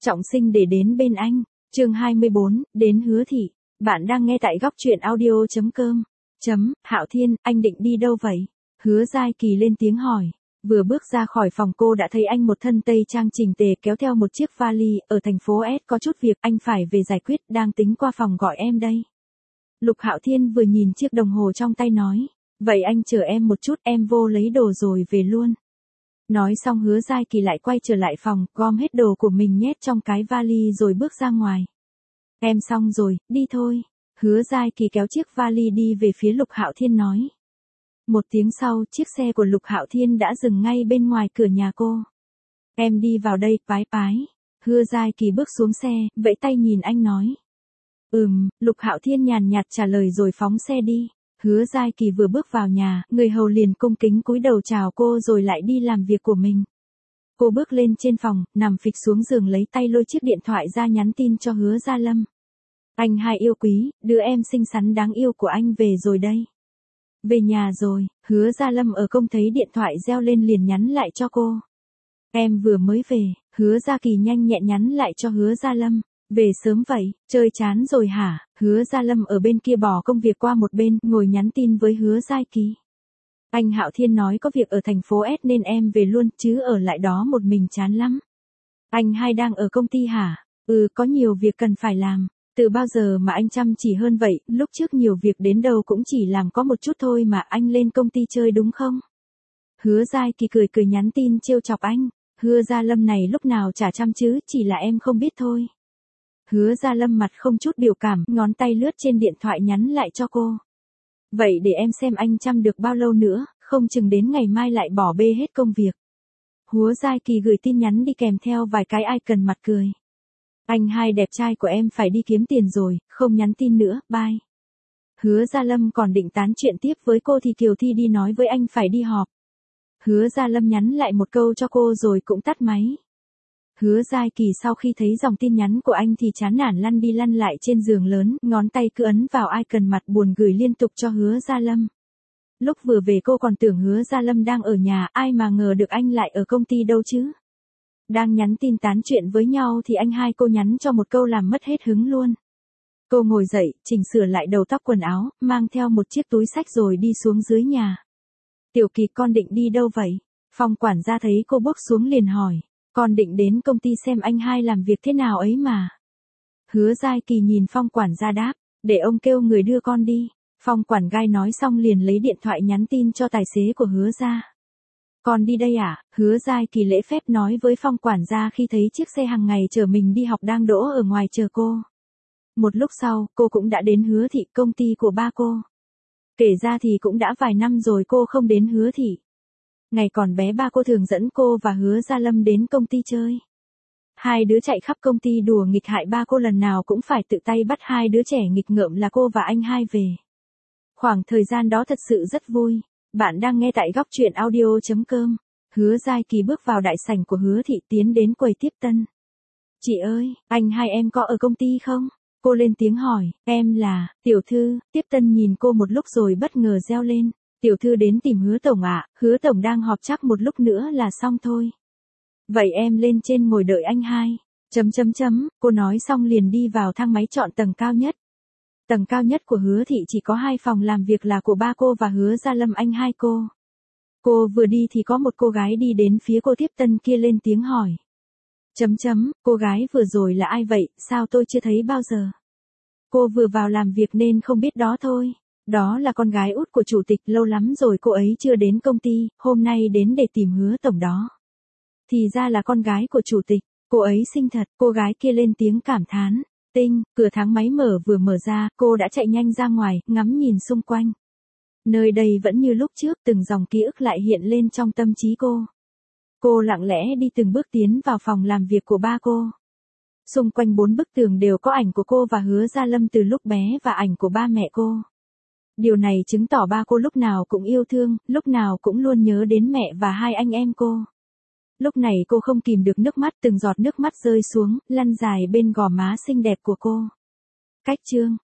Trọng sinh để đến bên anh. Chương 24, đến Hứa Thị. Bạn đang nghe tại góc truyện audio.com. Hạo Thiên, anh định đi đâu vậy? Hứa Giai Kỳ lên tiếng hỏi. Vừa bước ra khỏi phòng cô đã thấy anh một thân tây trang chỉnh tề kéo theo một chiếc vali, ở thành phố S có chút việc anh phải về giải quyết, đang tính qua phòng gọi em đây. Lục Hạo Thiên vừa nhìn chiếc đồng hồ trong tay nói. Vậy anh chờ em một chút, em vô lấy đồ rồi về luôn. Nói xong Hứa Giai Kỳ lại quay trở lại phòng, gom hết đồ của mình nhét trong cái vali rồi bước ra ngoài. Em xong rồi, đi thôi. Hứa Giai Kỳ kéo chiếc vali đi về phía Lục Hạo Thiên nói. Một tiếng sau, chiếc xe của Lục Hạo Thiên đã dừng ngay bên ngoài cửa nhà cô. Em đi vào đây, Pái Pái. Hứa Giai Kỳ bước xuống xe, vẫy tay nhìn anh nói. Lục Hạo Thiên nhàn nhạt trả lời rồi phóng xe đi. Hứa Giai Kỳ vừa bước vào nhà, người hầu liền cung kính cúi đầu chào cô rồi lại đi làm việc của mình. Cô bước lên trên phòng, nằm phịch xuống giường lấy tay lôi chiếc điện thoại ra nhắn tin cho Hứa Gia Lâm. Anh hai yêu quý, đứa em xinh xắn đáng yêu của anh về rồi đây. Về nhà rồi, Hứa Gia Lâm ở công thấy điện thoại reo lên liền nhắn lại cho cô. Em vừa mới về. Hứa Gia Kỳ nhanh nhẹn nhắn lại cho Hứa Gia Lâm. Về sớm vậy, chơi chán rồi hả? Hứa Gia Lâm ở bên kia bỏ công việc qua một bên, ngồi nhắn tin với Hứa Giai Kỳ. Anh Hạo Thiên nói có việc ở thành phố S nên em về luôn, chứ ở lại đó một mình chán lắm. Anh hai đang ở công ty hả? Có nhiều việc cần phải làm. Từ bao giờ mà anh chăm chỉ hơn vậy, lúc trước nhiều việc đến đâu cũng chỉ làm có một chút thôi mà anh lên công ty chơi đúng không? Hứa Giai Kỳ cười cười nhắn tin trêu chọc anh. Hứa Gia Lâm này lúc nào chả chăm chứ, chỉ là em không biết thôi. Hứa Gia Lâm mặt không chút biểu cảm, ngón tay lướt trên điện thoại nhắn lại cho cô. Vậy để em xem anh chăm được bao lâu nữa, không chừng đến ngày mai lại bỏ bê hết công việc. Hứa Giai Kỳ gửi tin nhắn đi kèm theo vài cái icon mặt cười. Anh hai đẹp trai của em phải đi kiếm tiền rồi, không nhắn tin nữa, bye. Hứa Gia Lâm còn định tán chuyện tiếp với cô thì Kiều Thi đi nói với anh phải đi họp. Hứa Gia Lâm nhắn lại một câu cho cô rồi cũng tắt máy. Hứa Giai Kỳ sau khi thấy dòng tin nhắn của anh thì chán nản lăn đi lăn lại trên giường lớn, ngón tay cứ ấn vào icon mặt buồn gửi liên tục cho Hứa Gia Lâm. Lúc vừa về cô còn tưởng Hứa Gia Lâm đang ở nhà, ai mà ngờ được anh lại ở công ty đâu chứ. Đang nhắn tin tán chuyện với nhau thì anh hai cô nhắn cho một câu làm mất hết hứng luôn. Cô ngồi dậy, chỉnh sửa lại đầu tóc quần áo, mang theo một chiếc túi xách rồi đi xuống dưới nhà. Tiểu Kỳ, con định đi đâu vậy? Phòng quản gia thấy cô bước xuống liền hỏi. Con định đến công ty xem anh hai làm việc thế nào ấy mà. Hứa Giai Kỳ nhìn Phong quản gia đáp, để ông kêu người đưa con đi. Phong quản gai nói xong liền lấy điện thoại nhắn tin cho tài xế của Hứa gia. Con đi đây à? Hứa Giai Kỳ lễ phép nói với Phong quản gia khi thấy chiếc xe hàng ngày chở mình đi học đang đỗ ở ngoài chờ cô. Một lúc sau, cô cũng đã đến Hứa Thị, công ty của ba cô. Kể ra thì cũng đã vài năm rồi cô không đến Hứa Thị. Ngày còn bé ba cô thường dẫn cô và Hứa Gia Lâm đến công ty chơi. Hai đứa chạy khắp công ty đùa nghịch hại ba cô, lần nào cũng phải tự tay bắt hai đứa trẻ nghịch ngợm là cô và anh hai về. Khoảng thời gian đó thật sự rất vui. Bạn đang nghe tại góc truyện audio.com. Hứa Giai Kỳ bước vào đại sảnh của Hứa Thị tiến đến quầy tiếp tân. Chị ơi, anh hai em có ở công ty không? Cô lên tiếng hỏi, em là, tiểu thư. Tiếp tân nhìn cô một lúc rồi bất ngờ reo lên. Tiểu thư đến tìm Hứa tổng ạ, Hứa tổng đang họp chắc một lúc nữa là xong thôi. Vậy em lên trên ngồi đợi anh hai. Cô nói xong liền đi vào thang máy chọn tầng cao nhất. Tầng cao nhất của Hứa Thị chỉ có 2 phòng làm việc là của ba cô và Hứa Gia Lâm anh hai cô. Cô vừa đi thì có một cô gái đi đến phía cô tiếp tân kia lên tiếng hỏi. Cô gái vừa rồi là ai vậy, sao tôi chưa thấy bao giờ? Cô vừa vào làm việc nên không biết đó thôi. Đó là con gái út của chủ tịch, lâu lắm rồi cô ấy chưa đến công ty, hôm nay đến để tìm Hứa tổng đó. Thì ra là con gái của chủ tịch, cô ấy xinh thật, cô gái kia lên tiếng cảm thán. Cửa thang máy vừa mở ra, cô đã chạy nhanh ra ngoài, ngắm nhìn xung quanh. Nơi đây vẫn như lúc trước, từng dòng ký ức lại hiện lên trong tâm trí cô. Cô lặng lẽ đi từng bước tiến vào phòng làm việc của ba cô. Xung quanh 4 bức tường đều có ảnh của cô và Hứa Gia Lâm từ lúc bé và ảnh của ba mẹ cô. Điều này chứng tỏ ba cô lúc nào cũng yêu thương, lúc nào cũng luôn nhớ đến mẹ và hai anh em cô. Lúc này cô không kìm được nước mắt, từng giọt nước mắt rơi xuống, lăn dài bên gò má xinh đẹp của cô. Cách chương